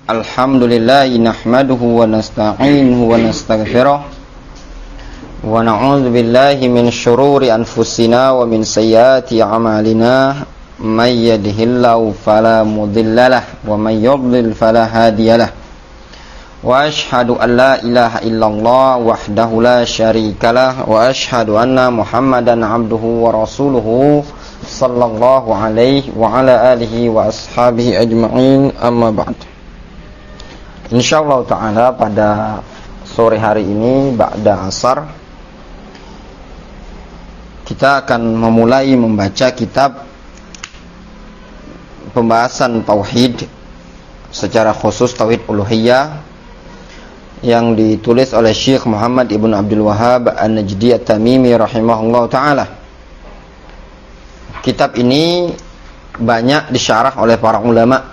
Alhamdulillah nahmaduhu wa nasta'inuhu wa nastaghfiruh wa na'udzu billahi min shururi anfusina wa min sayyiati a'malina may yahdihillahu fala mudhillalah wa may yudlil fala hadiyalah wa ashhadu an la ilaha illallah wahdahu la syarikalah wa ashhadu anna Muhammadan abduhu wa rasuluhu sallallahu alaihi wa ala alihi wa ashabihi ajma'in, amma ba'd. Insyaallah ta'ala pada sore hari ini ba'da asar kita akan memulai membaca kitab pembahasan tauhid, secara khusus tauhid uluhiyah, yang ditulis oleh Syekh Muhammad Ibn Abdul Wahhab An-Najdi At-Tamimi rahimahullah ta'ala. Kitab ini banyak disyarah oleh para ulama,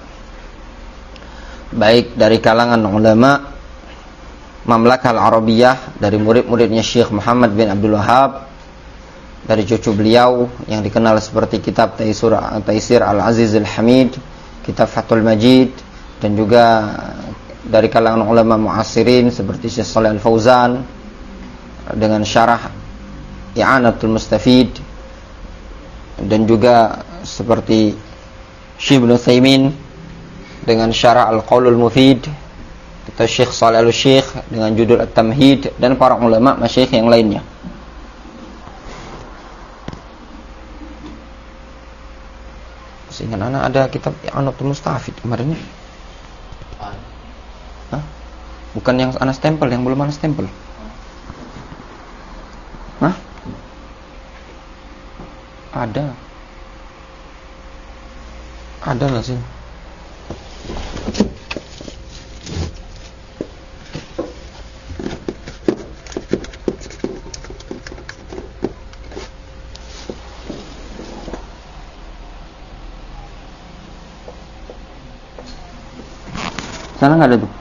baik dari kalangan ulama Mamlakah Al-Arabiyah, dari murid-muridnya Syekh Muhammad bin Abdul Wahhab, dari cucu beliau yang dikenal seperti kitab Taisir Al-Aziz Al-Hamid, kitab Fathul Majid, dan juga dari kalangan ulama mu'asirin seperti Syekh Shalih Al-Fauzan dengan syarah I'anatul Mustafid, dan juga seperti Syekh Ibnu Utsaimin dengan syarah Al-Qaulul Mufid, atau Syekh Shalih Al-Syekh dengan judul At-Tamhid, dan para ulama masyayikh yang lainnya. Sehingga anak ada kitab I'anatul Mustafid kemarin. Hah? Bukan yang anak stempel, yang belum anak stempel. Hah? Ada lah sih. Sana nggak ada tuh.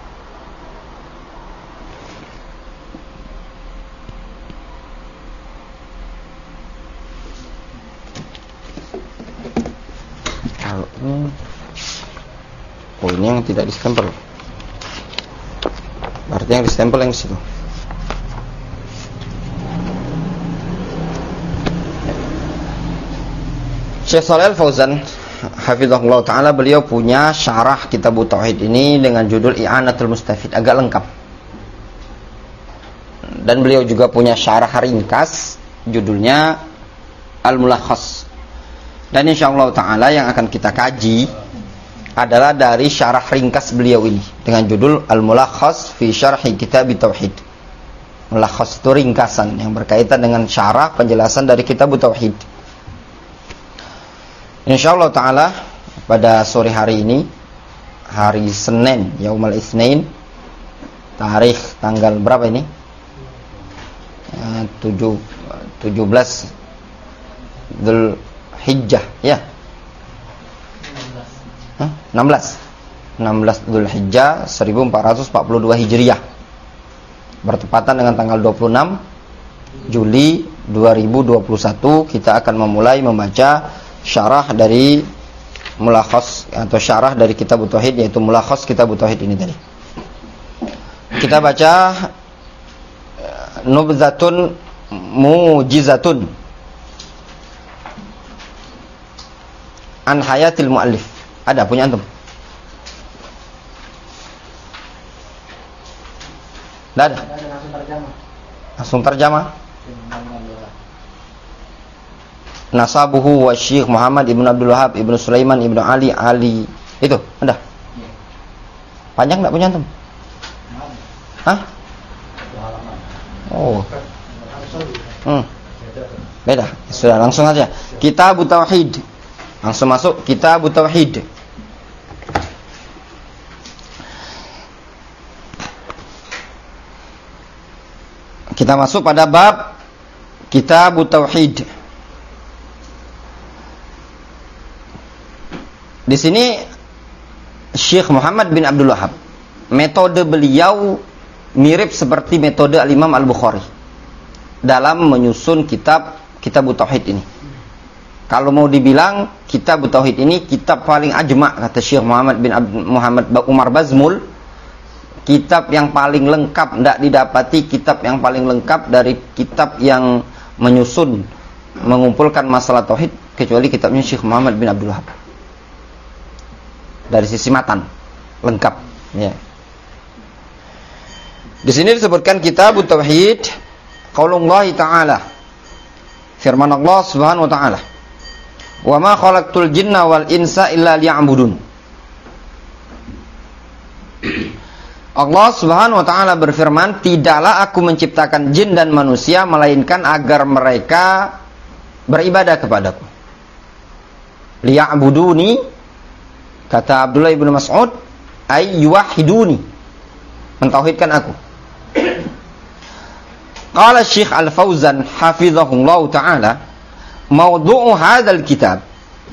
Kalau ini yang tidak distempel. Berarti yang distempel yang di situ. Syekh Shalih Al-Fauzan hafizahullah ta'ala, beliau punya syarah kitab tauhid ini dengan judul I'anatul Mustafid, agak lengkap. Dan beliau juga punya syarah ringkas judulnya Al-Mulakhas. Dan insyaallah ta'ala yang akan kita kaji adalah dari syarah ringkas beliau ini dengan judul Al-Mulakhas fi Syarhi Kitab Tauhid. Mulakhas itu ringkasan yang berkaitan dengan syarah penjelasan dari kitab tauhid. Insyaallah ta'ala pada sore hari ini, hari Senin, Yaumul Itsnain, tarikh tanggal berapa ini? 17 Dzulhijjah, ya? 16 Dzulhijjah 1442 Hijriah, bertepatan dengan tanggal 26 Juli 2021. Kita akan memulai membaca syarah dari mulakhas atau syarah dari kitab tauhid, yaitu mulakhas kitab tauhid ini tadi. Kita baca nubzatun mujizatun an hayatil muallif. Ada punya antum? Tidak ada. Langsung terjemah. Nasabuhu wa Syekh Muhammad Ibn Abdul Wahhab Ibn Sulaiman Ibn Ali itu ada. Panjang enggak punya antum? Hah? Oh. Beda. Sudah, langsung aja. Kitab Tauhid. Langsung masuk Kitab Tauhid. Kita masuk pada bab Kitab Tauhid. Di sini Syekh Muhammad bin Abdul Wahhab, metode beliau mirip seperti metode Al-Imam Al-Bukhari dalam menyusun kitab Tauhid ini. Kalau mau dibilang kitab tauhid ini kitab paling ajma, kata Syekh Muhammad Umar Bazmul, kitab yang paling lengkap, tidak didapati kitab yang paling lengkap dari kitab yang menyusun mengumpulkan masalah tauhid kecuali kitabnya Syekh Muhammad bin Abdul Wahab. Dari sisi matan lengkap, ya. Di sini disebutkan kitab tauhid, qaulullah ta'ala, firman Allah Subhanahu wa ta'ala, wa ma khalaqtul jinna wal insa illa liya'budun. Allah Subhanahu wa ta'ala berfirman, tidaklah aku menciptakan jin dan manusia melainkan agar mereka beribadah kepadaku. Liya'buduni, kata Abdullah ibn Mas'ud, ay yuwahiduni, mentauhidkan aku. Qala Syekh Al-Fauzan hafizahullah ta'ala, maudhu'u hadzal kitab,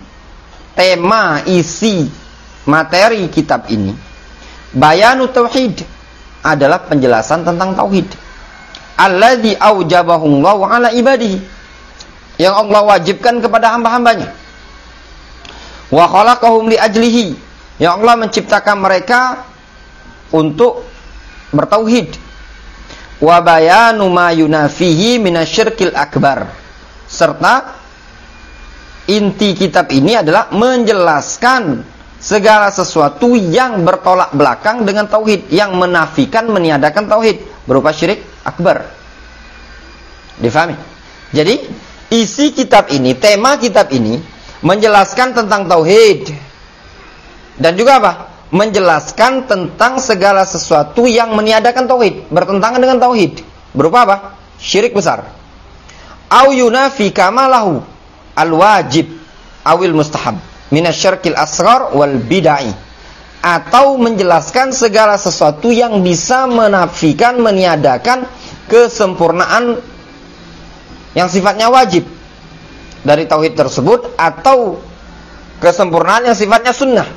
tema isi materi kitab ini, bayanu tauhid, adalah penjelasan tentang tauhid. Alladzi aujabahu Allah ala ibadihi, yang Allah wajibkan kepada hamba-hambanya. Wa khalaqahum li ajlihi, yang Allah menciptakan mereka untuk bertauhid. Wa bayanu ma yunafihi minasyirkil akbar, serta inti kitab ini adalah menjelaskan segala sesuatu yang bertolak belakang dengan tauhid, yang menafikan, meniadakan tauhid, berupa syirik akbar. Difahami? Jadi isi kitab ini, tema kitab ini menjelaskan tentang tauhid, dan juga apa? Menjelaskan tentang segala sesuatu yang meniadakan tauhid, bertentangan dengan tauhid, berupa apa? Syirik besar. Au yunafi kamalahu al-wajib awil mustahab minasyirkil asghar wal bid'ah, atau menjelaskan segala sesuatu yang bisa menafikan, meniadakan kesempurnaan yang sifatnya wajib dari tauhid tersebut, atau kesempurnaan yang sifatnya sunnah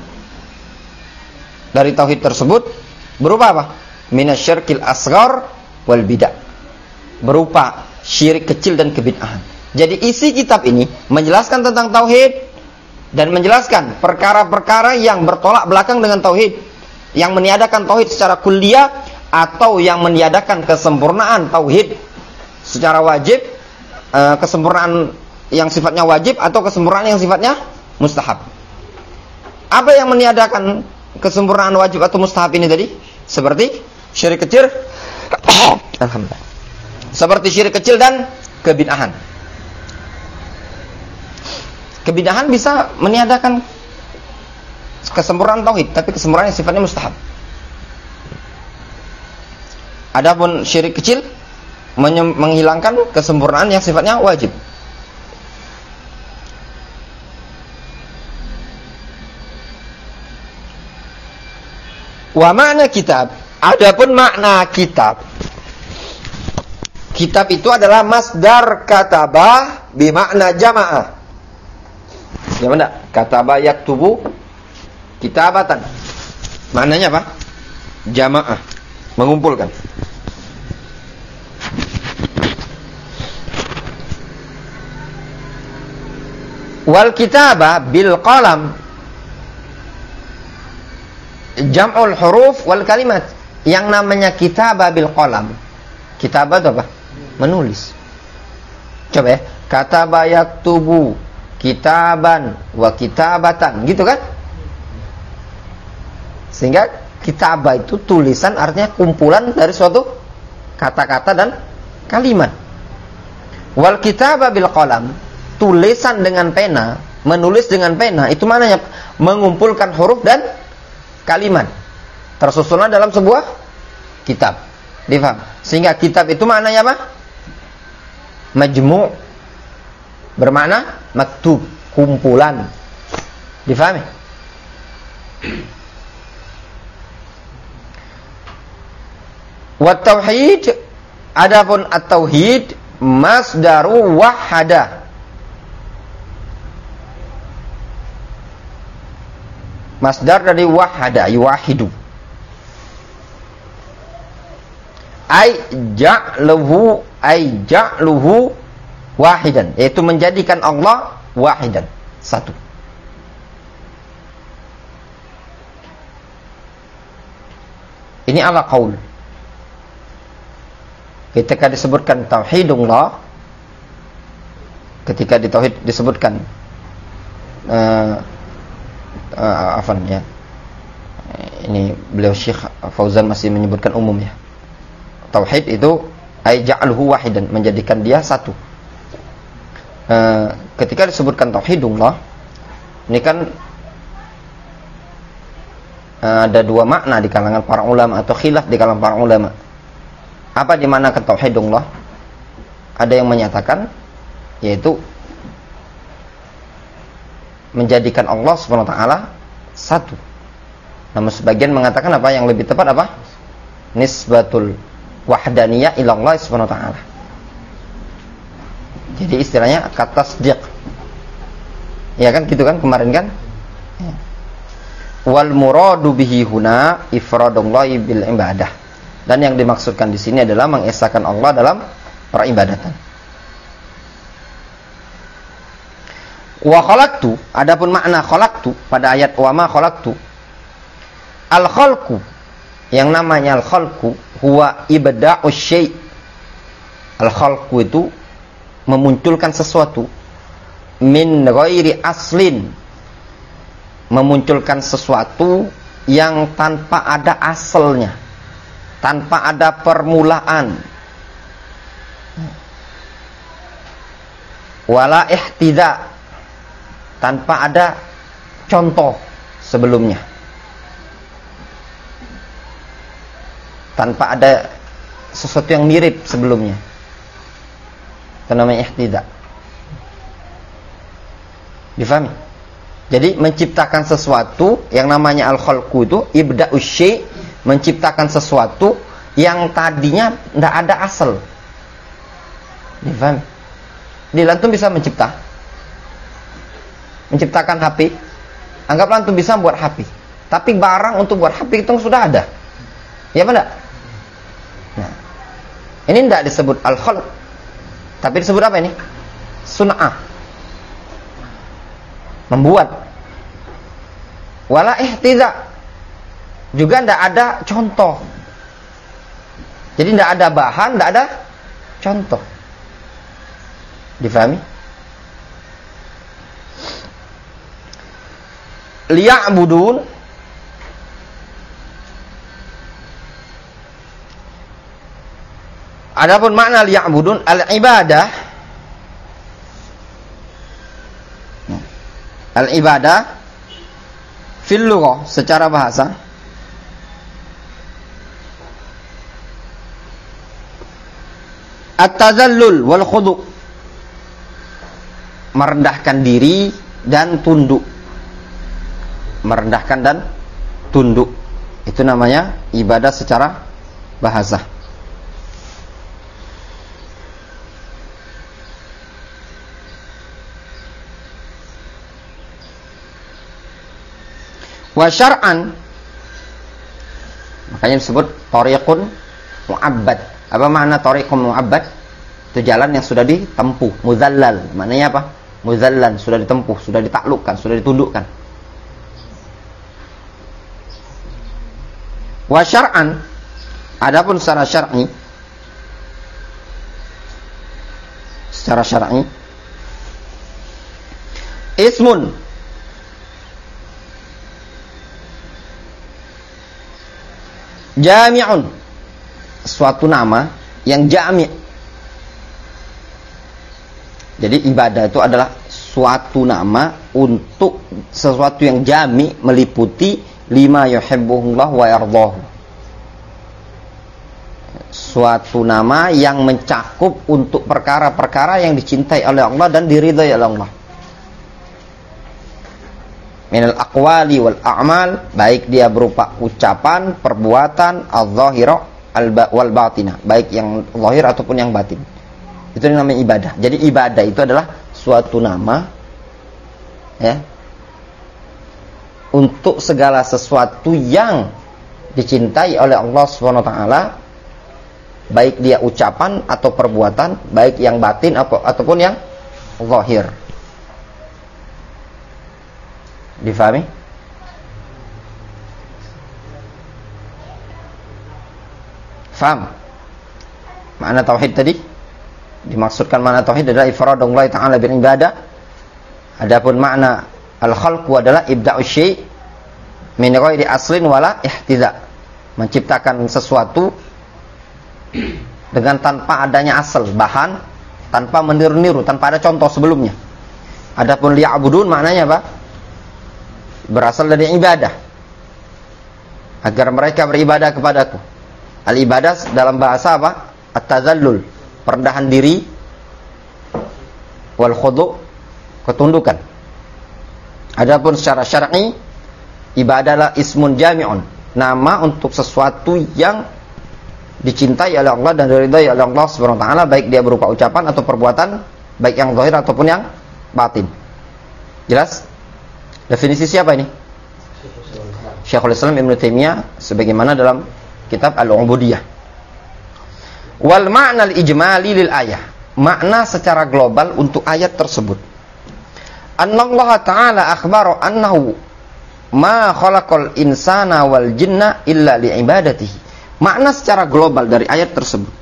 dari tauhid tersebut, berupa apa? Minasyirkil asghar wal bid'ah, berupa syirik kecil dan kebid'ahan. Jadi isi kitab ini menjelaskan tentang tauhid dan menjelaskan perkara-perkara yang bertolak belakang dengan tauhid, yang meniadakan tauhid secara kulliyah, atau yang meniadakan kesempurnaan tauhid secara wajib, kesempurnaan yang sifatnya wajib atau kesempurnaan yang sifatnya mustahab. Apa yang meniadakan kesempurnaan wajib atau mustahab ini tadi? Seperti syirik kecil, alhamdulillah. Seperti syirik kecil dan kebid'ahan. Kebid'ahan bisa meniadakan kesempurnaan tauhid, tapi kesempurnaan yang sifatnya mustahab. Adapun syirik kecil menghilangkan kesempurnaan yang sifatnya wajib. Wa makna kitab, adapun makna kitab, kitab itu adalah masdar katabah bimakna jama'ah. Ya benar, katabah yaktubu kitabatan. Maknanya apa? Jamaah, mengumpulkan. Wal kitabah bil qalam jam'ul huruf wal kalimat. Yang namanya kitabah bil qalam, kitabah itu apa? Menulis. Coba ya, kataba yaktubu kitaban wa kitabatan, gitu kan? Sehingga kitabah itu tulisan, artinya kumpulan dari suatu kata-kata dan kalimat. Wal kitabah bil qalam, tulisan dengan pena, menulis dengan pena, itu maknanya mengumpulkan huruf dan kalimat tersusun dalam sebuah kitab. Difaham? Sehingga kitab itu maknanya apa? Majmu', bermakna maktub, kumpulan. Difahami? Wa tauhid, adapun at-tauhid masdaru wahada, masdar dari wahada, yuwahidu, ay ja'luhu wahidan, yaitu menjadikan Allah wahidan, satu. Ini ala qaul. Ketika disebutkan tauhidullah, ketika di tauhid disebutkan ini beliau Syekh Fauzan masih menyebutkan umum ya. Tauhid itu ay ja'alhu wahidan, menjadikan dia satu. Ketika disebutkan tauhidullah, ini kan ada dua makna di kalangan para ulama atau khilaf di kalangan para ulama. Apa di mana tauhidullah? Ada yang menyatakan yaitu menjadikan Allah Subhanahu wa taala satu. Namun sebagian mengatakan apa yang lebih tepat apa? Nisbatul wahdaniyah ila Allah Subhanahu wa taala. Jadi istilahnya kata tasdiq. Ya kan gitu kan kemarin kan? Ya. Wal muradu bihi huna ifradullahi bil ibadah. Dan yang dimaksudkan di sini adalah mengesahkan Allah dalam peribadatan. Wa khalaqtu, adapun makna khalaqtu pada ayat wa ma khalaqtu, al khalqu, yang namanya al khalqu huwa ibda'us syai'. Al khalqu itu memunculkan sesuatu min ghairi aslin, memunculkan sesuatu yang tanpa ada asalnya, tanpa ada permulaan, wala ihtida, tanpa ada contoh sebelumnya, tanpa ada sesuatu yang mirip sebelumnya. Itu namanya ihtida. Difahami? Jadi menciptakan sesuatu yang namanya al-khalqu itu ibda'us syai', menciptakan sesuatu yang tadinya tidak ada asal. Difahami? Antum bisa menciptakan HP. Anggaplah antum bisa membuat HP. Tapi barang untuk buat HP itu sudah ada. Ya apa enggak? Nah, ini tidak disebut al-khalq. Tapi disebut apa ini? Sun'ah. Membuat. Wala ihtiza. Juga tidak ada contoh. Jadi tidak ada bahan, tidak ada contoh. Difahami? Liya'budun, adapun makna liya'budun al-ibadah, al-ibadah fil lughah secara bahasa at-tazallul wal khudu', merendahkan diri dan tunduk. Merendahkan dan tunduk, itu namanya ibadah secara bahasa. Wa syar'an, makanya disebut thariqun mu'abbad. Apa makna thariqun mu'abbad? Itu jalan yang sudah ditempuh. Muzallal, maknanya apa? Muzallal, sudah ditempuh, sudah ditaklukkan, sudah ditundukkan. Wa syar'an, adapun secara syar'i, ismun, jami'un, suatu nama yang jami'. Jadi ibadah itu adalah suatu nama untuk sesuatu yang jami', meliputi lima yuhibbuhullah wa yardahu. Suatu nama yang mencakup untuk perkara-perkara yang dicintai oleh Allah dan diridhai oleh Allah. Minal aqwali wal a'mal, baik dia berupa ucapan, perbuatan, al-zahira wal batinah, baik yang zahir ataupun yang batin. Itu namanya ibadah. Jadi ibadah itu adalah suatu nama ya, untuk segala sesuatu yang dicintai oleh Allah Subhanahu wa taala, baik dia ucapan atau perbuatan, baik yang batin ataupun yang zahir. Difahami? Faham? Makna tauhid tadi? Dimaksudkan makna tauhid adalah ifradullah ta'ala bil ibadah. Adapun makna al-khalqu adalah ibda'us syai' min ghairi aslin wala ihtiza. Menciptakan sesuatu dengan tanpa adanya asal, bahan, tanpa meniru-niru, tanpa ada contoh sebelumnya. Adapun liya'budun maknanya apa? Berasal dari ibadah. Agar mereka beribadah kepadaku. Al-ibadah dalam bahasa apa? At-tazallul, perendahan diri, wal khudu', ketundukan. Adapun secara syar'i, ibadah adalah ismun jami'un, nama untuk sesuatu yang dicintai oleh Allah dan diridhai oleh Allah Subhanahu wa taala, baik dia berupa ucapan atau perbuatan, baik yang zahir ataupun yang batin. Jelas? Definisi siapa ini? Syekhul Islam Ibnu Taimiyah sebagaimana dalam kitab Al-Ubudiyah. Wal ma'na al-ijmali lil ayah. Makna secara global untuk ayat tersebut. Annallaha ta'ala akhbara annahu ma khalaqal insana wal jinna illa li'ibadatihi. Makna secara global dari ayat tersebut,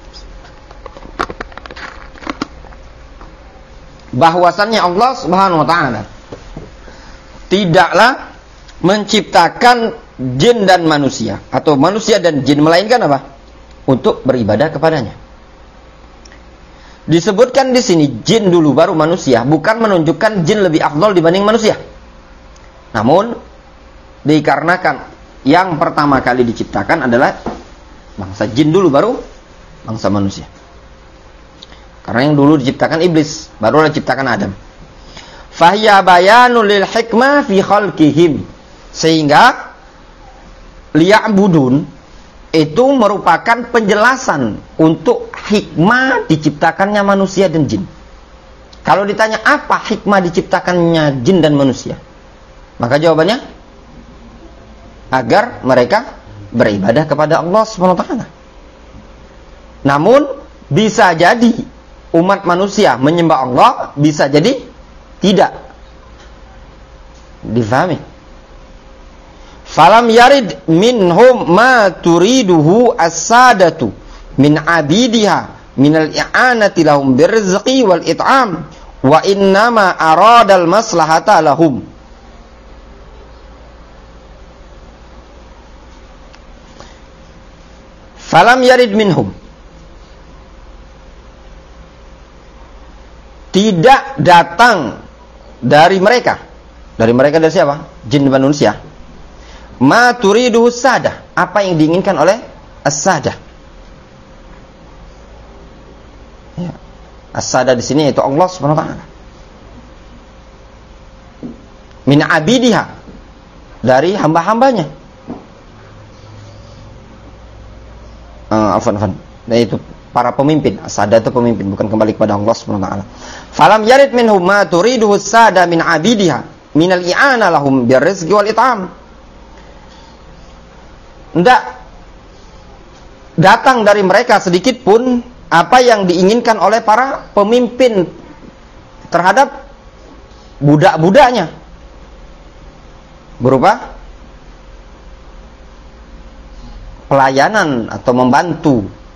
bahwasannya Allah Subhanahu wa taala tidaklah menciptakan jin dan manusia atau manusia dan jin melainkan apa? Untuk beribadah kepadanya. Disebutkan di sini jin dulu baru manusia, bukan menunjukkan jin lebih afdal dibanding manusia. Namun dikarenakan yang pertama kali diciptakan adalah bangsa jin dulu baru bangsa manusia. Karena yang dulu diciptakan iblis, baru diciptakan Adam. Fahiya bayanul lil hikmah fi khalqihim. Sehingga liya'budun itu merupakan penjelasan untuk hikmah diciptakannya manusia dan jin. Kalau ditanya apa hikmah diciptakannya jin dan manusia, maka jawabannya agar mereka beribadah kepada Allah Subhanahu wa taala. Namun bisa jadi umat manusia menyembah Allah, bisa jadi tidak. Difahami? Falam yarid minhum ma turiduhu as-sadatu min abidiha minal i'anati lahum birzqi wal it'am wa innama aradal maslahata lahum. Falam yarid minhum, tidak datang dari mereka. Dari mereka dari siapa? Jin dan manusia. Ma turidu sadah, apa yang diinginkan oleh as-sadah. Ya. As-sadah di sini yaitu Allah Subhanahu wa taala. Min abidiha, dari hamba-hambanya. Afan. Nah itu para pemimpin. As-sadah itu pemimpin, bukan kembali kepada Allah Subhanahu wa taala. Falam yarid minhum ma turidu as-sadah min abidiha minal i'ana lahum birrizqi wal it'am. Tidak datang dari mereka sedikit pun apa yang diinginkan oleh para pemimpin terhadap budak-budaknya, berupa pelayanan atau membantu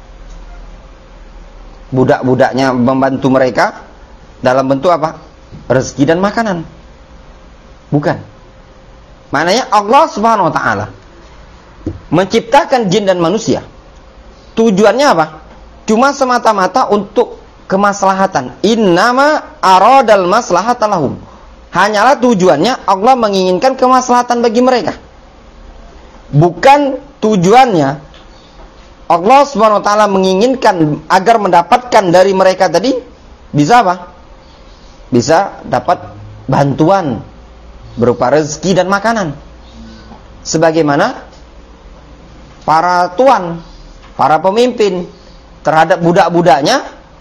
budak-budaknya, membantu mereka dalam bentuk apa? Rezeki dan makanan. Bukan. Maknanya Allah Subhanahu wa taala menciptakan jin dan manusia, tujuannya apa? Cuma semata-mata untuk kemaslahatan. Innama aradal maslahata lahum. Hanyalah tujuannya Allah menginginkan kemaslahatan bagi mereka. Bukan tujuannya Allah Subhanahu wa taala menginginkan agar mendapatkan dari mereka tadi bisa apa? Bisa dapat bantuan berupa rezeki dan makanan. Sebagaimana para tuan, para pemimpin terhadap budak-budaknya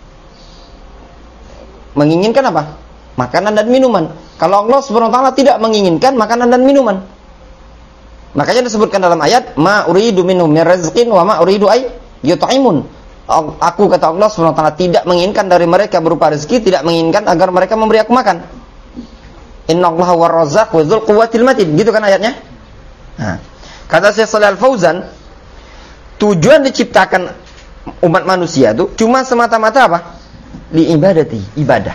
menginginkan apa? Makanan dan minuman. Kalau Allah Subhanahu wa taala tidak menginginkan makanan dan minuman. Makanya disebutkan dalam ayat, ma uridu minhum min rizqin wa ma uridu ay yut'imun. Aku, kata Allah Subhanahu wa taala, tidak menginginkan dari mereka berupa rezeki, tidak menginginkan agar mereka memberi aku makan. Innallaha war-razzaq wa dzul quwwatil matin. Gitu kan ayatnya? Nah, kata Syekh Shalih Al-Fauzan, tujuan diciptakan umat manusia itu cuma semata-mata apa? Li ibadati, ibadah.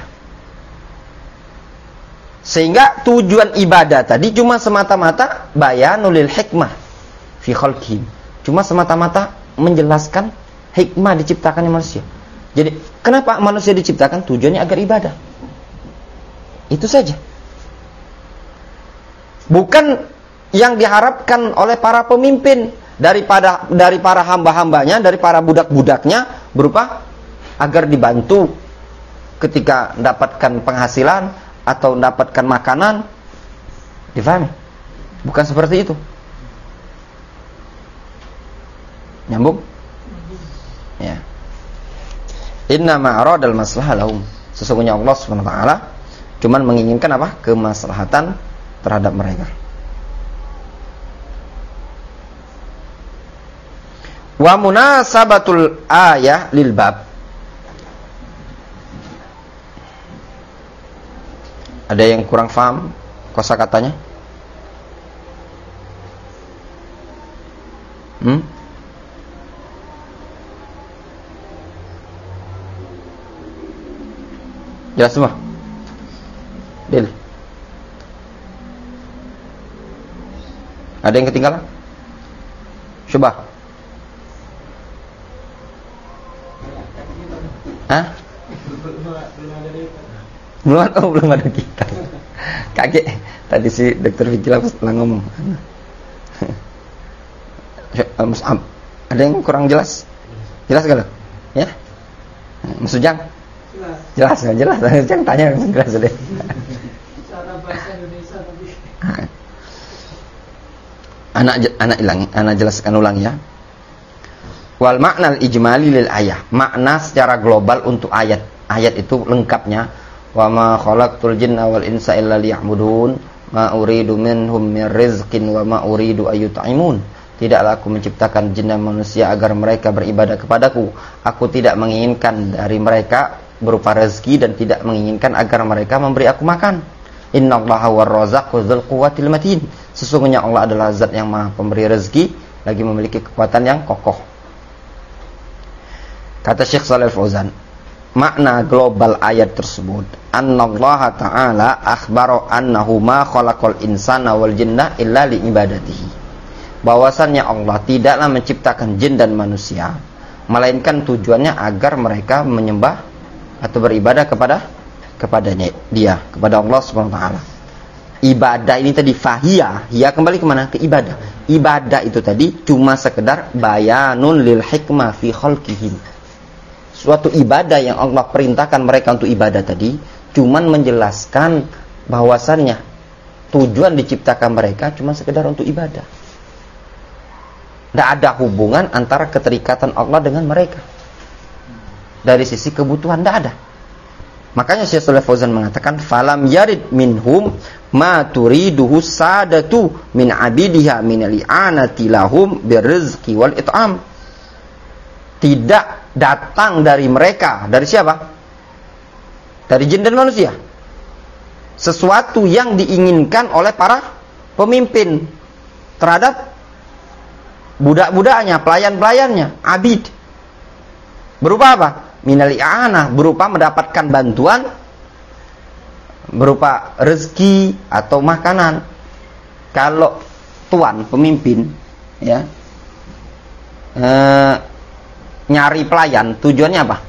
Sehingga tujuan ibadah tadi cuma semata-mata bayanul lil hikmah fi khalqihim. Cuma semata-mata menjelaskan hikmah diciptakannya manusia. Jadi, kenapa manusia diciptakan? Tujuannya agar ibadah. Itu saja. Bukan yang diharapkan oleh para pemimpin dari para hamba-hambanya, dari para budak-budaknya berupa agar dibantu ketika mendapatkan penghasilan atau mendapatkan makanan. Difahami? Bukan seperti itu. Nyambung? Ya. Innama aradal maslahah lahum. Sesungguhnya Allah Subhanahu wa taala cuman menginginkan apa? Kemaslahatan terhadap mereka. Wa munasabatul ayah lil bab. Ada yang kurang paham kosakatanya? Jelas semua? Del. Ada yang ketinggalan? Coba. Hah? Belum ada kita. Kakek tadi si Dr. Fikila setelah ngomong. Ada yang kurang jelas? Jelas gak lo? Ya? Mas Ujang? Jelas. Jangan tanya jelas deh. Cara bahasa Indonesia tadi. Anak jelaskan ulang ya. Wal makna al-ijmali lil ayah. Makna secara global untuk ayat. Ayat itu lengkapnya. Wa ma khalaqtul jinna wal insa illa liya'budun. Ma uridu minhum min rizqin wa ma uridu ayyut'imun. Tidaklah aku menciptakan jin dan manusia agar mereka beribadah kepadaku. Aku tidak menginginkan dari mereka berupa rezeki dan tidak menginginkan agar mereka memberi aku makan. Innallaha war-razzaqu dzul quwwatil matin. Sesungguhnya Allah adalah zat yang Maha Pemberi rezeki lagi memiliki kekuatan yang kokoh. Kata Syekh Shalih Al-Fauzan, makna global ayat tersebut, annallaha ta'ala akhbara annahu ma khalaqal insana wal jinna illa li ibadatihi. Bahwasannya Allah tidaklah menciptakan jin dan manusia melainkan tujuannya agar mereka menyembah atau beribadah kepadanya dia, kepada Allah Subhanahu wa taala. Ibadah ini tadi fahiyah, ya kembali kemana? Ke ibadah. Ibadah itu tadi cuma sekedar bayanun lil hikmah fi khalqihim. Suatu ibadah yang Allah perintahkan mereka untuk ibadah tadi cuman menjelaskan bahwasannya tujuan diciptakan mereka cuma sekedar untuk ibadah. Tidak ada hubungan antara keterikatan Allah dengan mereka. Dari sisi kebutuhan tidak ada. Makanya Syekh Shalih Fauzan mengatakan falam yarid minhum ma turiduhu sadatu min abidiha min al-i'anati lahum birrizqi wal it'am. Tidak datang dari mereka, dari siapa? Dari jin dan manusia. Sesuatu yang diinginkan oleh para pemimpin terhadap budak-budaknya, pelayan-pelayannya, abid. Berupa apa? Minal i'anah, berupa mendapatkan bantuan, berupa rezeki atau makanan. Kalau tuan pemimpin ya nyari pelayan, tujuannya apa?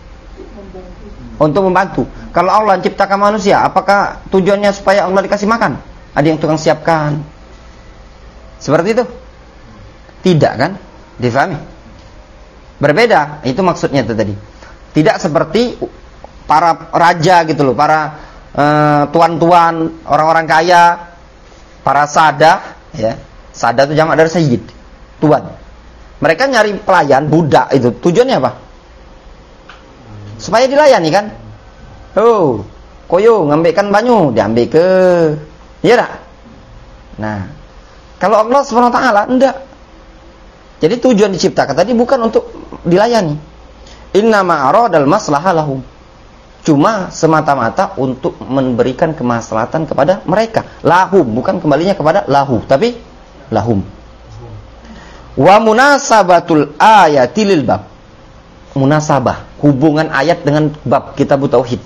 Untuk membantu. Kalau Allah menciptakan manusia, apakah tujuannya supaya Allah dikasih makan? Ada yang tukang siapkan. Seperti itu? Tidak kan? Difahami? Berbeda, itu maksudnya itu tadi. Tidak seperti para raja gitu loh, para tuan-tuan, orang-orang kaya, para sadah, ya. Sadah itu jamak dari sayyid, tuan. Mereka nyari pelayan, budak itu. Tujuannya apa? Supaya dilayani kan? Oh, koyo ngambilkan banyu, diambil ke. Iya tak? Nah, kalau Allah SWT enggak. Jadi tujuan diciptakan tadi bukan untuk dilayani. Innama aradal maslahah lahum. Cuma semata-mata untuk memberikan kemaslahatan kepada mereka. Lahum, bukan kembalinya kepada lahu, tapi lahum. Wa munasabatul ayati lil bab. Munasabah, hubungan ayat dengan bab kitab tauhid.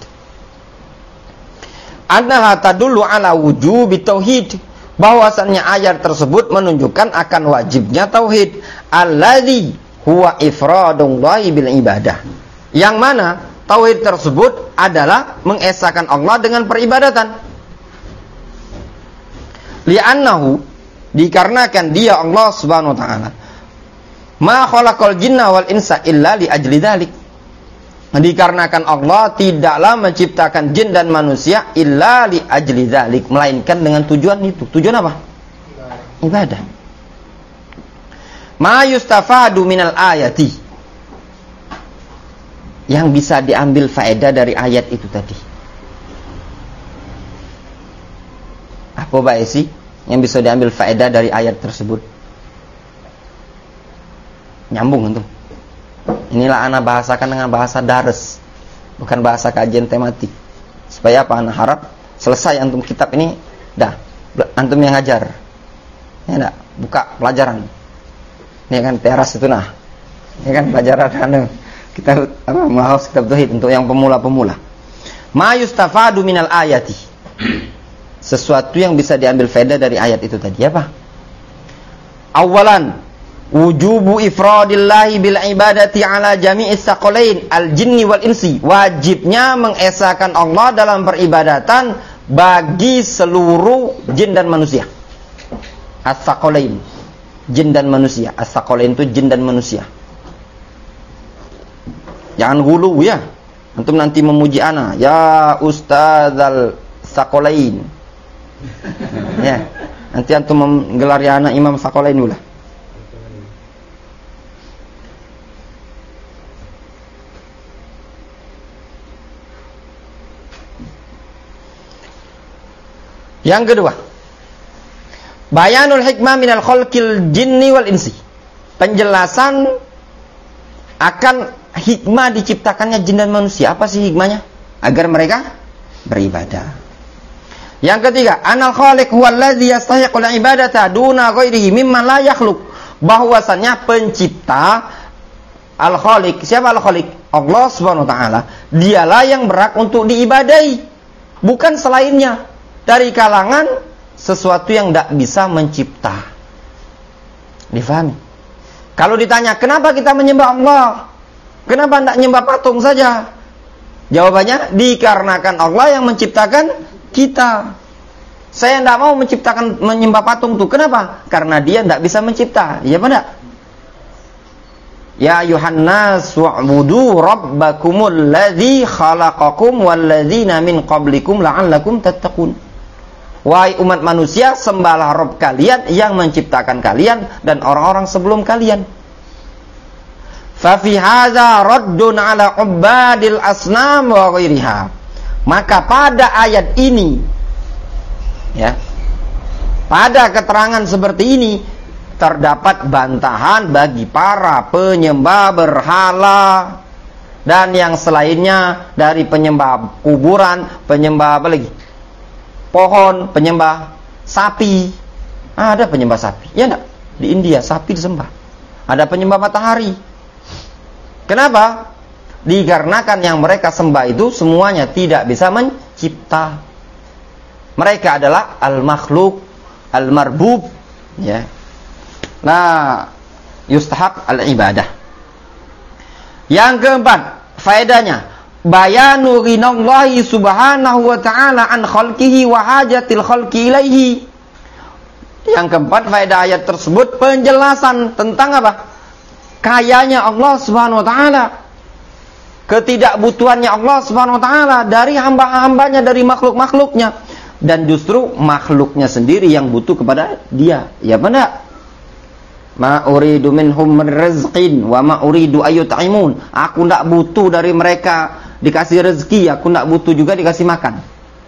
Annaha tadullu ala wujubi tauhid. Bahwasannya ayat tersebut menunjukkan akan wajibnya tauhid. Alladzi huwa ifradullahi bil ibadah. Yang mana tauhid tersebut adalah mengesahkan Allah dengan peribadatan. Li'annahu, dikarenakan dia Allah Subhanahu wa taala, ma khalaqal jinna wal insa illa li ajli dzalik. Dikarenakan Allah tidaklah menciptakan jin dan manusia illa li ajli dzalik, melainkan dengan tujuan itu. Tujuan apa? Ibadah. Ma yustafadu minal ayati, yang bisa diambil faedah dari ayat itu tadi. Apa Pak Esi yang bisa diambil faedah dari ayat tersebut? Nyambung itu. Inilah ana bahasakan dengan bahasa dares, bukan bahasa kajian tematik. Supaya apa? Ana harap selesai antum kitab ini, dah antum yang ngajar. Ya enggak, buka pelajaran. Ini kan teras itu nah. Ini kan pelajaran anu kita membahas kitab tauhid untuk yang pemula-pemula. Ma yustafadu minal ayati. Sesuatu yang bisa diambil faedah dari ayat itu tadi apa? Awalan, wujubu ifradillahi bil ibadati ala jami'is saqalain al-jinni wal insi. Wajibnya mengesahkan Allah dalam peribadatan bagi seluruh jin dan manusia. As-saqalain, jin dan manusia. As-saqalain itu jin dan manusia. Jangan gulu ya. Antum nanti memuji ana, ya Ustadzal Saqalain. Ya. Nanti antum menggelari ana Imam Saqalain pula. Yang kedua, bayanul hikmah minal khalqil jinni wal insi. Penjelasan akan hikmah diciptakannya jin dan manusia. Apa sih hikmahnya? Agar mereka beribadah. Yang ketiga, anal khaliq huwallazi yastahiqul ibadata duna ghairihi mimman la yakhluq. Bahwasannya pencipta al-khaliq. Siapa al-khaliq? Allah Subhanahu wa taala. Dialah yang berhak untuk diibadahi, bukan selainnya dari kalangan sesuatu yang tidak bisa mencipta. Difahami? Kalau ditanya, kenapa kita menyembah Allah? Kenapa tidak nyembah patung saja? Jawabannya, dikarenakan Allah yang menciptakan kita. Saya tidak mau menyembah patung itu. Kenapa? Karena dia tidak bisa mencipta. Iya apa tidak? Ya ayuhan nas wa'budu rabbakumul ladzi khalaqakum walladzina min qablikum la'allakum tattaqun. Wahai umat manusia, sembahlah Rabb kalian yang menciptakan kalian dan orang-orang sebelum kalian. Fafi hadza raddun ala ubadil asnam wa ghairiha. Maka pada ayat ini, ya, pada keterangan seperti ini terdapat bantahan bagi para penyembah berhala dan yang selainnya dari penyembah kuburan, penyembah apa lagi? Pohon, penyembah sapi. Ada penyembah sapi. Ya enggak? Di India sapi disembah. Ada penyembah matahari. Kenapa? Dikarenakan yang mereka sembah itu semuanya tidak bisa mencipta. Mereka adalah al-makhluk, al-marbub, ya. La yustahaq al-ibadah. Yang keempat, faedahnya bayanu ghinallahi subhanahu wa ta'ala an khalqihi wa hajatil khalqi ilaihi. Yang keempat, faedah ayat tersebut penjelasan tentang apa? Kayanya Allah Subhanahu wa taala, ketidakbutuhannya Allah Subhanahu wa taala dari hamba-hambanya, dari makhluk-makhluknya, dan justru makhluknya sendiri yang butuh kepada dia. Ya benar. Ma uridu minhum min rizqin wa ma uridu ayut'imun. Aku tidak butuh dari mereka dikasih rezeki, aku tidak butuh juga dikasih makan.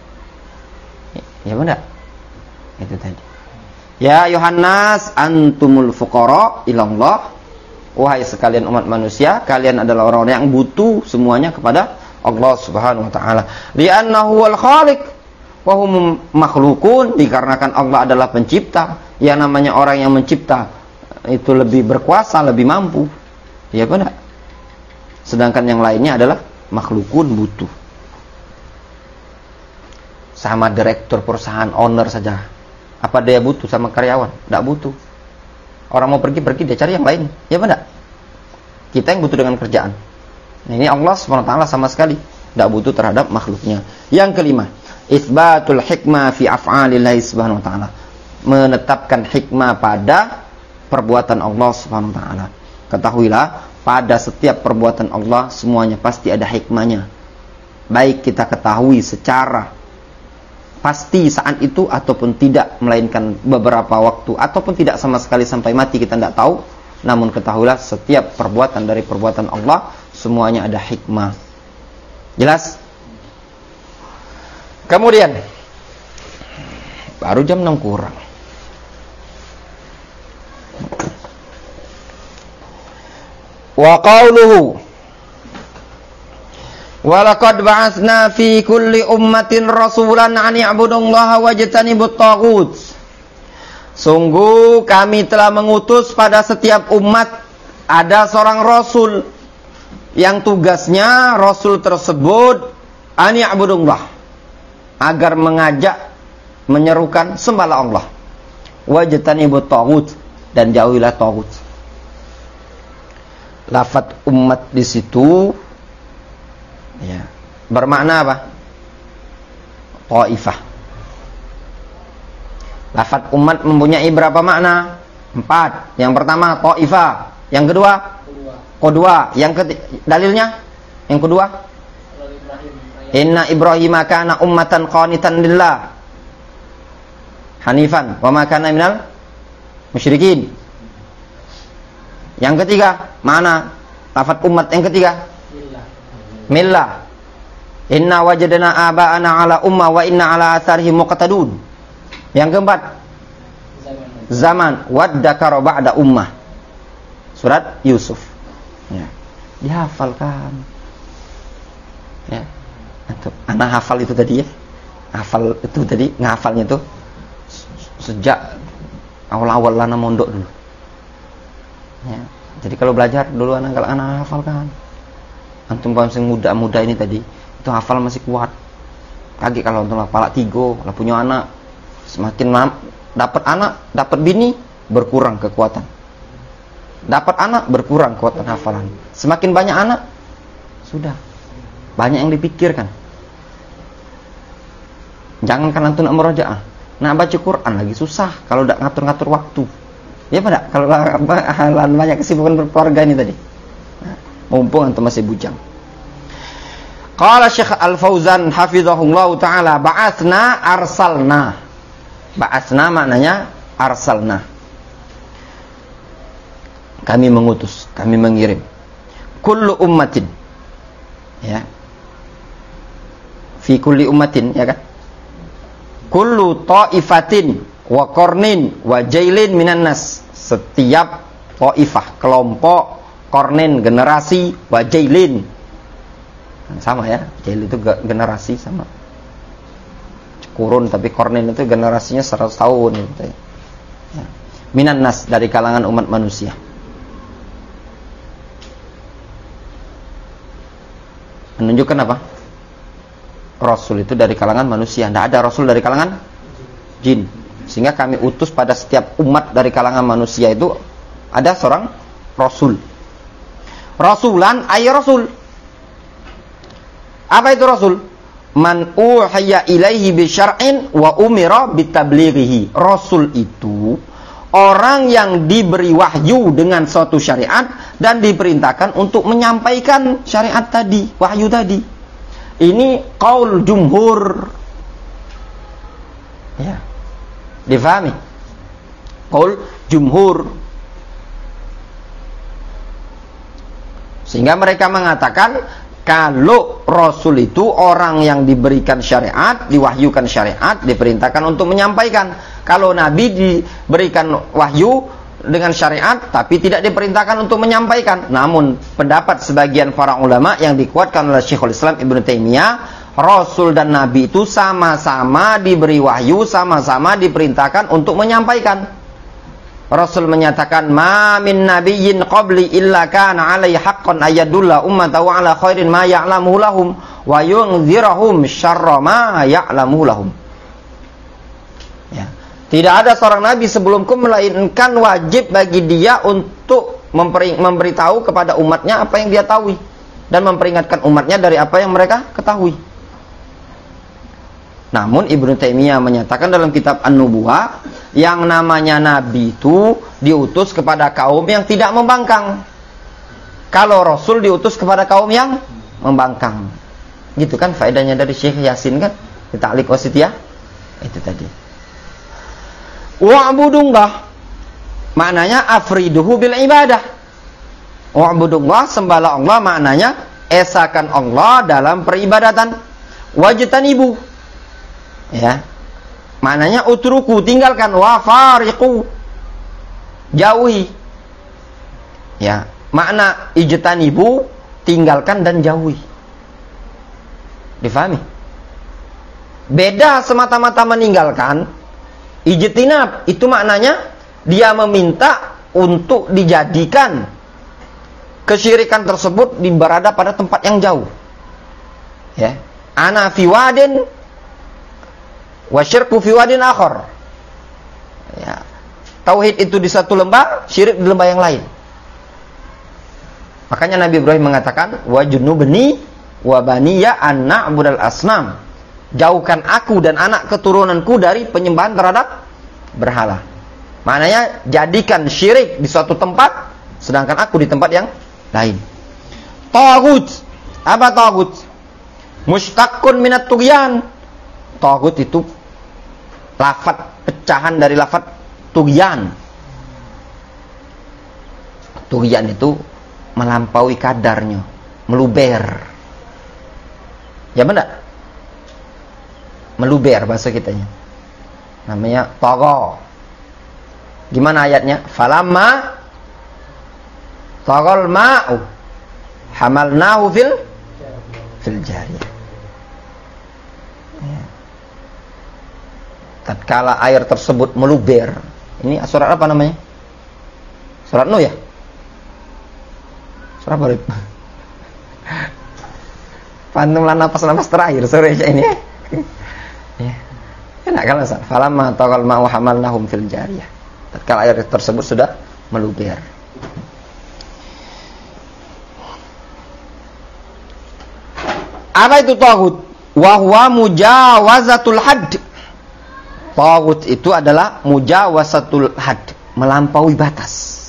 Ya benar. Itu tadi. Ya Yohanes antumul fuqara ilallah. Wahai sekalian umat manusia, kalian adalah orang-orang yang butuh semuanya kepada Allah Subhanahu wa taala. Li'annahu wal khaliq wa hum makhluqun, dikarenakan Allah adalah pencipta. Yang namanya orang yang mencipta itu lebih berkuasa, lebih mampu. Ya benar. Sedangkan yang lainnya adalah makhlukun, butuh. Sama direktur perusahaan, owner saja. Apa dia butuh sama karyawan? Tidak butuh. Orang mau pergi, dia cari yang lain. Ya benar. Kita yang butuh dengan kerjaan. Nah, ini Allah SWT sama sekali tidak butuh terhadap makhluknya. Yang kelima, itsbatul hikmah fi af'alillahi subhanahu wa ta'ala. Menetapkan hikmah pada perbuatan Allah subhanahu wa ta'ala. Ketahuilah, pada setiap perbuatan Allah semuanya pasti ada hikmahnya. Baik kita ketahui secara pasti saat itu ataupun tidak, melainkan beberapa waktu ataupun tidak sama sekali sampai mati kita tidak tahu. Namun ketahuilah setiap perbuatan dari perbuatan Allah semuanya ada hikmah. Jelas? Kemudian baru jam 6 kurang. Wa qauluhu walaqad ba'atsna fi kulli ummatin rasulan an ya'budullaha wajtanibut taghut. Sungguh kami telah mengutus pada setiap umat ada seorang rasul yang tugasnya rasul tersebut an ya'budullah, agar mengajak, menyerukan sembahlah Allah. Wajtanibut taghut, dan jauhilah taghut. Lafaz umat di situ ya, bermakna apa? Taifah. Lafaz umat mempunyai berapa makna? 4. Yang pertama taifah, yang kedua qudwa, yang dalilnya yang kedua Inna Ibrahim kana ummatan qanitan lillah hanifan wa ma kana minal musyrikin. Yang ketiga, mana lafaz umat yang ketiga? Millah. Inna wajadna aba'ana ala umma wa inna ala atharihim muqtadun. Yang keempat, zaman waddakara ba'da ummah. Surat Yusuf. Ya. Dihafalkan. Ya. Anak hafal itu tadi ya. Hafal itu tadi, ngahafalnya tuh sejak awal-awal lana mondok dulu. Ya. Jadi kalau belajar dulu anak hafalkan. Antum bangsa muda-muda ini tadi itu hafal masih kuat. Kaki kalau antum pala tigo, lah punya anak, semakin dapat anak, dapat bini, berkurang kekuatan. Dapat anak, berkurang kekuatan hafalan. Semakin banyak anak, sudah banyak yang dipikirkan. Jangankan antum nak merajaah, nak baca Quran lagi susah kalau tidak ngatur-ngatur waktu. Ya pada kalau banyak kesibukan berkeluarga ini tadi. Mumpung antum masih bujang. Qala Syekh Al-Fauzan hafizahullah taala, ba'atsna arsalna. Ba'atsna maknanya arsalna. Kami mengutus, kami mengirim. Kullu ummatin. Ya. Fi kulli ummatin, ya kan? Kullu ta'ifatin wa qarnin wa jailin minan nas. Setiap taifah, kelompok, qarnin generasi, wa jailin sama ya, jail itu generasi sama kurun, tapi qarnin itu generasinya 100 tahun gitu ya. Minan nas, dari kalangan umat manusia. Menunjukkan apa? Rasul itu dari kalangan manusia, tidak ada rasul dari kalangan jin. Sehingga kami utus pada setiap umat dari kalangan manusia itu ada seorang rasul. Rasulan ay rasul. Apa itu rasul? Man uhiya ilaihi bi syar'in wa umira bitablighihi. Rasul itu orang yang diberi wahyu dengan suatu syariat dan diperintahkan untuk menyampaikan syariat tadi, wahyu tadi. Ini qaul jumhur. Ya. Difahami? Qaul jumhur. Sehingga mereka mengatakan kalau Rasul itu orang yang diberikan syariat, diwahyukan syariat, diperintahkan untuk menyampaikan. Kalau Nabi diberikan wahyu, dengan syariat tapi tidak diperintahkan untuk menyampaikan. Namun pendapat sebagian para ulama yang dikuatkan oleh Syekhul Islam Ibnu Taimiyah, Rasul dan Nabi itu sama-sama diberi wahyu, sama-sama diperintahkan untuk menyampaikan. Rasul menyatakan, "Ma min nabiyyin qabli illa kana 'alaihi haqqan ayadulla ummatahu 'ala khairin ma ya'lamu lahum wa yunzirahum syarra ma ya'lamu lahum." Ya. Tidak ada seorang nabi sebelumku melainkan wajib bagi dia untuk memberitahu kepada umatnya apa yang dia tahu dan memperingatkan umatnya dari apa yang mereka ketahui. Namun Ibnu Taimiyah menyatakan dalam kitab An-Nubuwah, yang namanya nabi itu diutus kepada kaum yang tidak membangkang. Kalau Rasul diutus kepada kaum yang membangkang. Gitu kan faedahnya dari Syekh Yasin kan? Di Ta'liq Wasitiyah itu tadi. Wa'budullah maknanya afriduhu bil ibadah. Wa'budullah, sembahlah Allah, maknanya esakan Allah dalam peribadatan. Wajtanibu, ya, maknanya utruku, tinggalkan. Wa fariqu, jauhi. Ya, makna ijtanibu, tinggalkan dan jauhi. Difahami? Beda semata-mata meninggalkan. Ijtinab itu maknanya dia meminta untuk dijadikan kesyirikan tersebut berada pada tempat yang jauh. Ya, ana fi wadin wa syirku fi wadin akhar. Ya, tauhid itu di satu lembah, syirik di lembah yang lain. Makanya Nabi Ibrahim mengatakan, wa junubni wa baniya an na'budal asnam. Jauhkan aku dan anak keturunanku dari penyembahan terhadap berhala. Maknanya jadikan syirik di suatu tempat, sedangkan aku di tempat yang lain. Taghut, apa taghut? Mushtaqun minat tughyan. Taghut itu lafaz pecahan dari lafaz tughyan. Tughyan itu melampaui kadarnya, meluber. Ya benar? Meluber bahasa kitanya. Namanya tagha. Gimana ayatnya? Falamma taghal ma'u hamalnahu fil jariyah. Ya. Tatkala air tersebut meluber. Ini surat apa namanya? Surat Nuh ya? Surat apa? Pantumlah napas-napas terakhir sore ini. Ya. Enak kalau falamma taghal ma'u hamalnahum fil jariyah. Tatkala air tersebut sudah meluber. Apa itu taghut? Wa huwa mujawazatul hadd. Taghut itu adalah mujawazatul hadd, melampaui batas.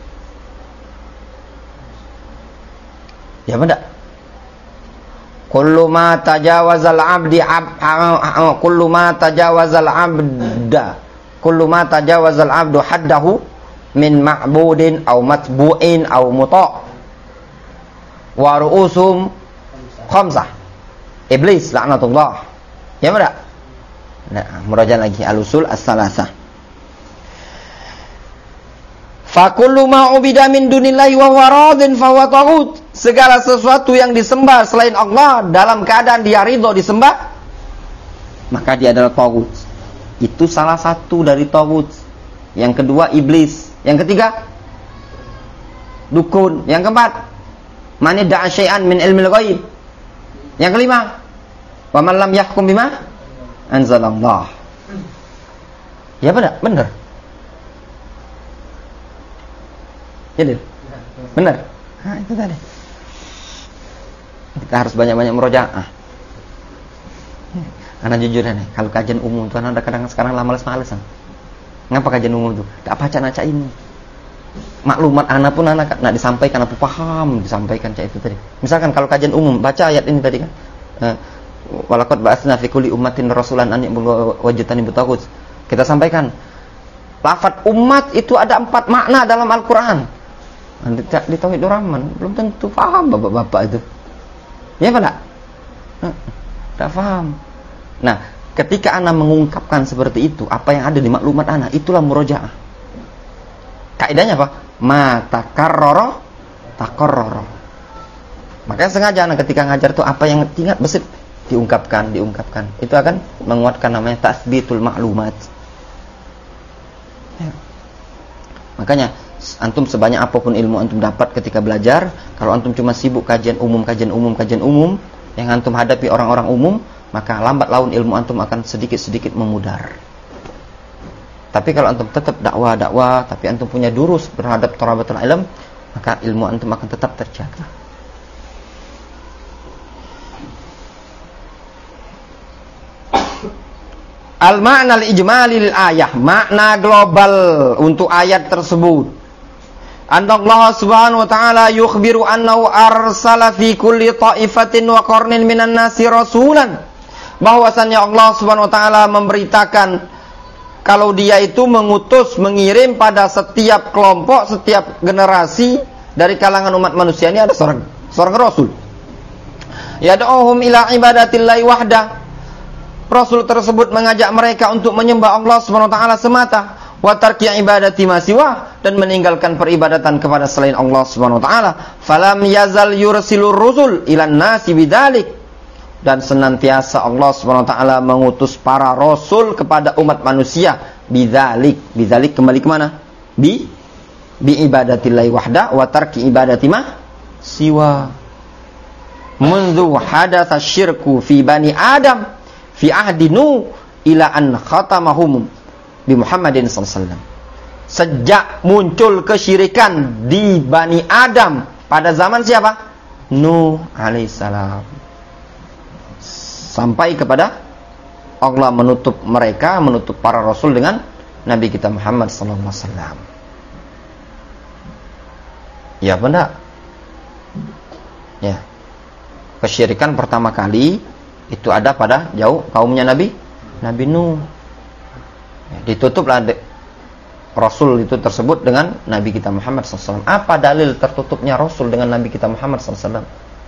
Ya benar? Kullu ma tajawazal 'abdi kullu ma tajawazal 'abda kullu ma tajawazal 'abdu haddahu min ma'budin aw matbu'in aw muta' wa ru'usum khamsah iblis laknatullah. Ya benar? Nah, murajaah lagi al-usul as-salasah. Fa kullu ma ubida min dunillahi wa huwa radin fa huwa taghut. Segala sesuatu yang disembah selain Allah dalam keadaan dia ridho disembah, maka dia adalah taghut. Itu salah satu dari taghut. Yang kedua iblis. Yang ketiga dukun. Yang keempat man yad'a syai'an min ilmil ghaib. Yang kelima wa man lam yahkum bima anzalallah. Ya benar, benar. Jadi benar. Nah, itu tadi. Kita harus banyak-banyak murojaah. Karena jujur nih, kalau kajian umum tuh anak kadang sekarang lah males-malesan. Ngapa kajian umum tuh? Tak baca ini. Maklumat anak pun anak nak disampaikan, apa paham disampaikan cak itu tadi. Misalkan kalau kajian umum baca ayat ini tadi kan. Walaqad ba'atsna fi kulli ummatin rasulan an ya'budu wajtanibu taghut. Kita sampaikan lafaz umat itu ada 4 makna dalam Al-Qur'an. Di Tauhidul Rahman belum tentu paham bapak-bapak itu. Ya apa enggak? Enggak paham. Nah, ketika ana mengungkapkan seperti itu, apa yang ada di maklumat ana, itulah murojaah. Kaidahnya apa? Ma takarrara takarrara. Makanya sengaja anak ketika ngajar tuh apa yang ingat mesti diungkapkan. Itu akan menguatkan namanya tasbitul maklumat. Ya. Makanya antum sebanyak apapun ilmu antum dapat ketika belajar, kalau antum cuma sibuk kajian umum yang antum hadapi orang-orang umum, maka lambat laun ilmu antum akan sedikit-sedikit memudar. Tapi kalau antum tetap dakwah, tapi antum punya durus berhadap thalabatul ilm, maka ilmu antum akan tetap terjaga. Al-ma'na al-ijmali lil ayah, makna global untuk ayat tersebut. Allah subhanahu wa ta'ala yukhbiru annahu arsala fi kulli ta'ifatin wa qarnin minan nasi rasulan. Bahwasannya Allah subhanahu wa ta'ala memberitakan kalau dia itu mengirim pada setiap kelompok, setiap generasi dari kalangan umat manusia ini ada seorang rasul. Yad'uhum ila ibadatillahi wahda. Rasul tersebut mengajak mereka untuk menyembah Allah Subhanahu wa taala semata, wa tarki ibadati ma siwa, dan meninggalkan peribadatan kepada selain Allah Subhanahu wa taala. Falam yazal yursilur rusul ilan nasi bidzalik. Dan senantiasa Allah Subhanahu wa taala mengutus para rasul kepada umat manusia bidzalik. Bidzalik kembali ke mana? Bi ibadatillahi wahda wa tarki ibadati ma siwa. Mundu hadatsa syirku fi bani Adam fi ahdi Nuh ila an khatamahum bi Muhammadin sallallahu alaihi wasallam. Sejak muncul kesyirikan di Bani Adam pada zaman siapa? Nuh alaihissalam. Sampai kepada Allah menutup para rasul dengan Nabi kita Muhammad sallallahu alaihi wasallam. Ya benar. Ya. Kesyirikan pertama kali itu ada pada kaumnya Nabi Nuh. Ya, ditutuplah Rasul itu tersebut dengan Nabi kita Muhammad SAW. Apa dalil tertutupnya Rasul dengan Nabi kita Muhammad SAW?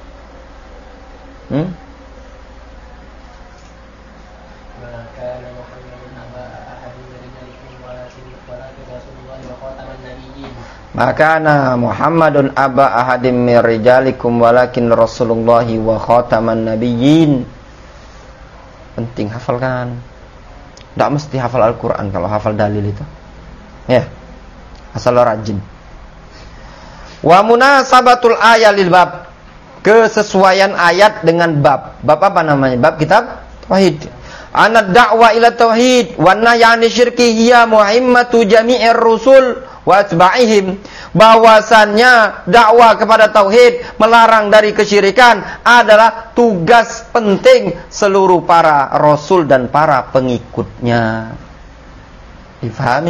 Makana Muhammadun aba ahadim min rijalikum walakin Rasulullahi wa khataman nabiyyin. Penting hafalkan. Tidak mesti hafal Al-Quran kalau hafal dalil itu. Ya. Asal lo rajin. Wa munasabatul ayat lil bab. Kesesuaian ayat dengan bab. Bab apa namanya? Bab kitab tauhid. Anad da'wa ila tauhid wa nahyani syirki hiya muhimmatu jami'ir rusul wa atba'ihim. Bahwasannya dakwah kepada tauhid, melarang dari kesyirikan adalah tugas penting seluruh para rasul dan para pengikutnya. Difahami?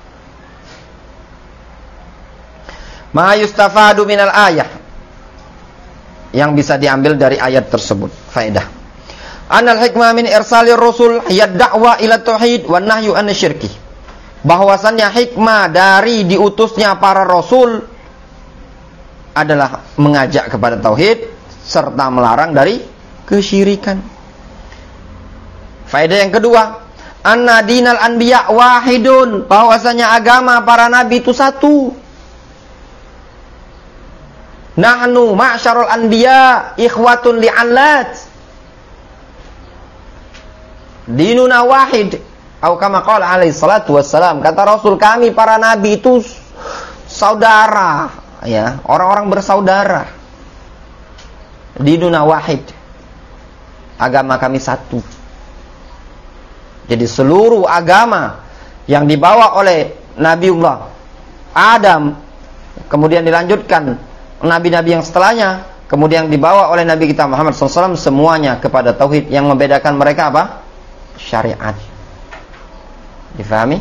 Ma yustafadu minal ayah, yang bisa diambil dari ayat tersebut. Faedah. Anal hikmah min irsalir rasul hiya da'wa ila tauhid wan nahyu an syirki. Bahwasannya hikmah dari diutusnya para rasul adalah mengajak kepada tauhid serta melarang dari kesyirikan. Faedah yang kedua, anna dinal anbiya wahidun, bahwasanya agama para nabi itu satu. Nahnu ma'syarul anbiya ikhwatun li'allat. Dinuna wahid. Atau kama qala alaihi salatu wassalam, kata Rasul, kami para nabi itu saudara, ya, orang-orang bersaudara. Dinuna wahid. Agama kami satu. Jadi seluruh agama yang dibawa oleh Nabiullah Adam, kemudian dilanjutkan nabi-nabi yang setelahnya, kemudian dibawa oleh Nabi kita Muhammad SAW, semuanya kepada tauhid. Yang membedakan mereka apa? Syariat. Difahami?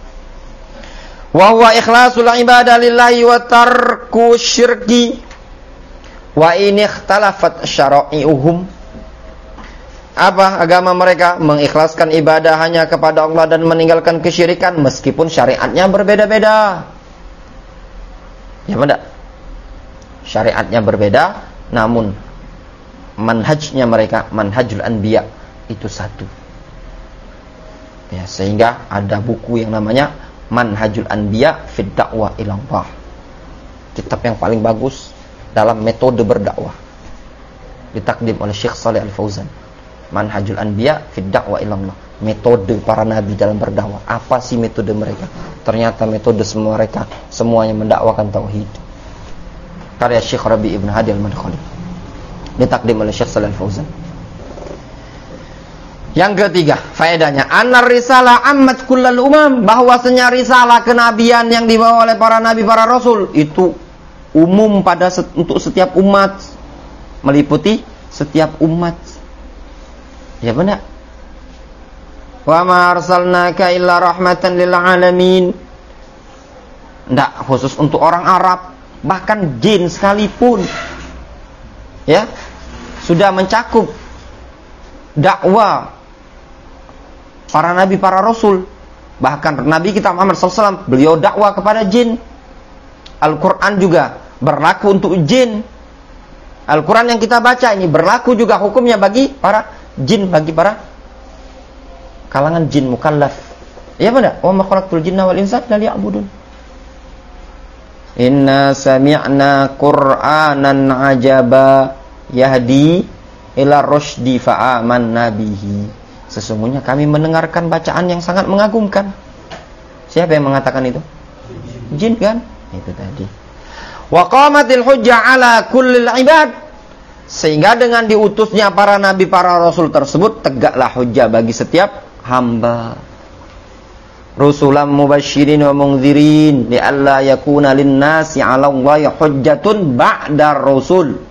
Wa huwa ikhlasul ibadah lillahi wa tarku syirki wa in ikhtalafat syara'i'uhum. Apa agama mereka? Mengikhlaskan ibadah hanya kepada Allah dan meninggalkan kesyirikan meskipun syariatnya berbeda-beda. Ya benar. Syariatnya berbeda, namun manhajnya mereka, manhajul anbiya, itu satu. Ya, sehingga ada buku yang namanya Manhajul Anbiya fid Da'wah ila Allah. Kitab yang paling bagus dalam metode berdakwah. Ditakdim oleh Syekh Shalih Al-Fauzan. Manhajul Anbiya fid Da'wah ila Allah. Metode para nabi dalam berdakwah. Apa sih metode mereka? Ternyata metode semua mereka semuanya mendakwakan tauhid. Karya Syekh Rabi' Ibn Hadi Al-Madkhali. Ditakdim oleh Syekh Shalih Al-Fauzan. Yang ketiga, faedahnya anar risalah ammat kullal umam, bahwasanya risalah kenabian yang dibawa oleh para nabi, para rasul itu umum untuk setiap umat, meliputi setiap umat. Ya benar. Wa ma arsalnaka illa rahmatan lil alamin. Enggak khusus untuk orang Arab, bahkan jin sekalipun. Ya, sudah mencakup dakwah para nabi, para rasul. Bahkan Nabi kita Muhammad SAW, beliau dakwah kepada jin. Al-Quran juga berlaku untuk jin. Al-Quran yang kita baca ini berlaku juga hukumnya bagi para jin, bagi para kalangan jin mukallaf. Ya benar. Wa ma khalaqtul jinna wal insa illa liya'budun. Inna sami'na Qur'anan ajaba yahdi ila rusydi fa'amanna bihi. Sesungguhnya kami mendengarkan bacaan yang sangat mengagumkan. Siapa yang mengatakan itu? Jin kan? Itu tadi. Wa qamatil hujjah ala kullil ibad. Sehingga dengan diutusnya para nabi, para rasul tersebut, tegaklah hujjah bagi setiap hamba. Rusulam mubasysyirin wa mundzirin li'alla yakuna lin-nasi 'ala Allahi hujjatun ba'da rusul.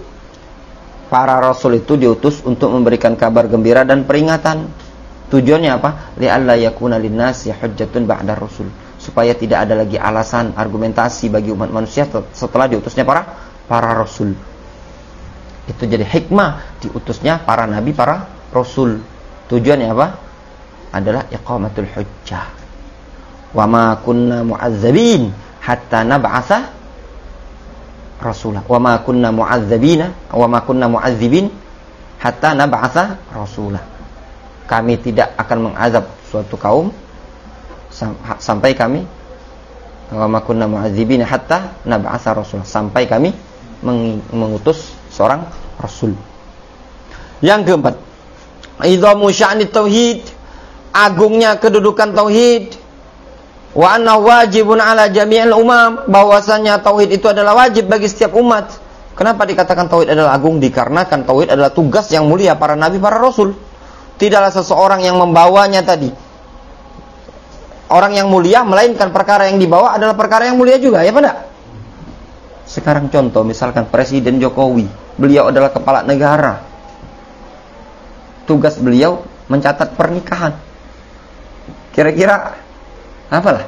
Para rasul itu diutus untuk memberikan kabar gembira dan peringatan. Tujuannya apa? Li'alla yakuna lin-nasi hujjatun ba'da rusul. Supaya tidak ada lagi alasan, argumentasi bagi umat manusia setelah diutusnya para rasul. Itu jadi hikmah diutusnya para nabi, para rasul. Tujuannya apa? Adalah iqamatul hujjah. Wa ma kunna mu'adzabin hatta nab'atsa rasulah. Wa ma kunna mu'adzibin hatta nab'atsa rasulah. Kami tidak akan mengazab suatu kaum sampai kami wa ma kunna mu'adzibin hatta nab'atsa rasulah, sampai kami mengutus seorang rasul. Yang keempat, idhamu sya'ni tauhid, agungnya kedudukan tauhid. Wa anna wajibun ala jami'il umam, bahwasanya tauhid itu adalah wajib bagi setiap umat. Kenapa dikatakan tauhid adalah agung? Dikarenakan tauhid adalah tugas yang mulia para nabi, para rasul. Tidaklah seseorang yang membawanya tadi orang yang mulia, melainkan perkara yang dibawa adalah perkara yang mulia juga, ya pada. Sekarang contoh, misalkan Presiden Jokowi, beliau adalah kepala negara. Tugas beliau mencatat pernikahan. Kira-kira apalah?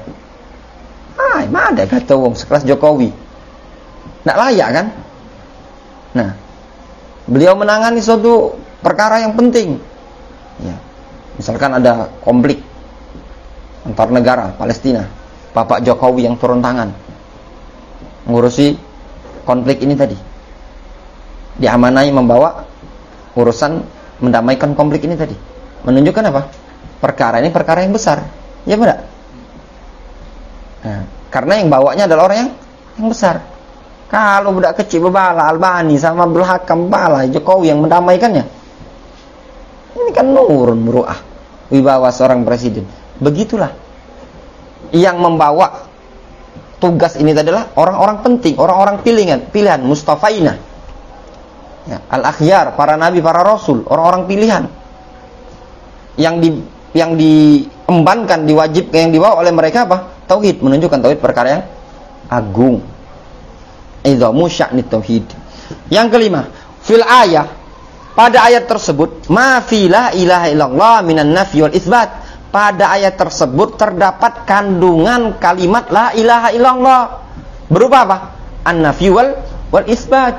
Emang ada kata wong sekelas Jokowi nggak layak kan? Nah, beliau menangani suatu perkara yang penting. Ya, misalkan ada konflik antar negara Palestina, Bapak Jokowi yang turun tangan ngurusi konflik ini tadi. Diamanai membawa urusan mendamaikan konflik ini tadi. Menunjukkan apa? Perkara ini perkara yang besar. Ya benar? Nah, karena yang bawanya adalah orang yang besar. Kalau budak kecil bebala Albani sama Abdul Hakam bala Jokowi yang mendamaikannya, ini kan nurun muru'ah wibawa seorang presiden. Begitulah yang membawa tugas ini adalah orang-orang penting, orang-orang pilihan mustafaina, ya, al-akhyar, para nabi, para rasul, orang-orang pilihan yang diembankan, diwajibkan, yang dibawa oleh mereka apa? Tauhid, menunjukkan tauhid perkara yang agung. Idhamu sya'ni tauhid. Yang kelima, fil ayah, pada ayat tersebut, ma fi la ilaha illallah minan nafi wal isbat. Pada ayat tersebut terdapat kandungan kalimat la ilaha illallah. Berupa apa? An-nafi wal isbat.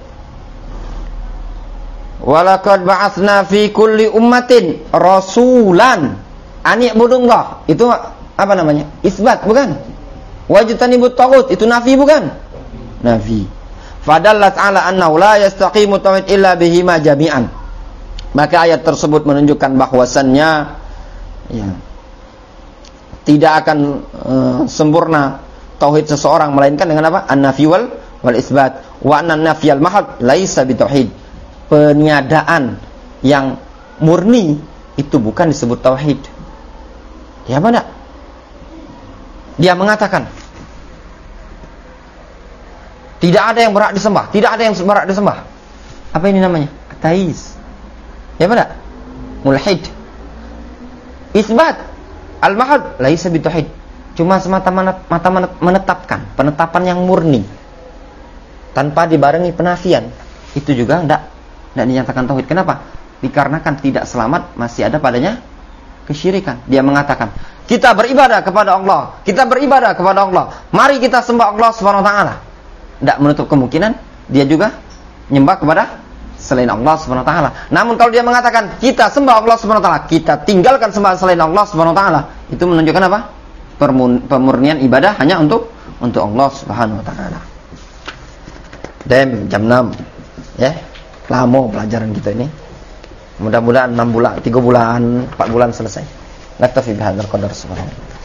Walaqad ba'atsna fi kulli ummatin rasulan an i'budullah. Itu apa namanya? Isbat, bukan? Wajtanibut taghut, itu nafi, bukan? Nafi. Fadallat ala annahu la yastaqimu tauhid illa bihima jami'an. Maka ayat tersebut menunjukkan bahwasannya ya, tidak akan sempurna tauhid seseorang melainkan dengan apa? An-nafi wal isbat. Wa anna nafyal mahad laisa bitauhid. Peniadaan yang murni itu bukan disebut tauhid. Ya apa enggak? Dia mengatakan tidak ada yang berhak disembah, tidak ada yang berhak disembah. Apa ini namanya? Ateis. Ya apa enggak? Mulhid. Isbat al-mahad laisa bitauhid. Cuma semata-mata menetapkan, penetapan yang murni tanpa dibarengi penafian. Itu juga enggak dinyatakan tauhid. Kenapa? Dikarenakan tidak selamat masih ada padanya kesyirikan. Dia mengatakan, kita beribadah kepada Allah, kita beribadah kepada Allah. Mari kita sembah Allah Subhanahu wa taala. Enggak menutup kemungkinan dia juga menyembah kepada selain Allah Subhanahu wa taala. Namun kalau dia mengatakan kita sembah Allah Subhanahu wa taala, kita tinggalkan sembah selain Allah Subhanahu wa taala, itu menunjukkan apa? Pemurnian ibadah hanya untuk Allah Subhanahu wa taala. Jam 6. Ya. Lama pelajaran kita ini. Mudah-mudahan 6 bulan, 3 bulan, 4 bulan selesai. Naktafi bihadzal qadar subhanallah.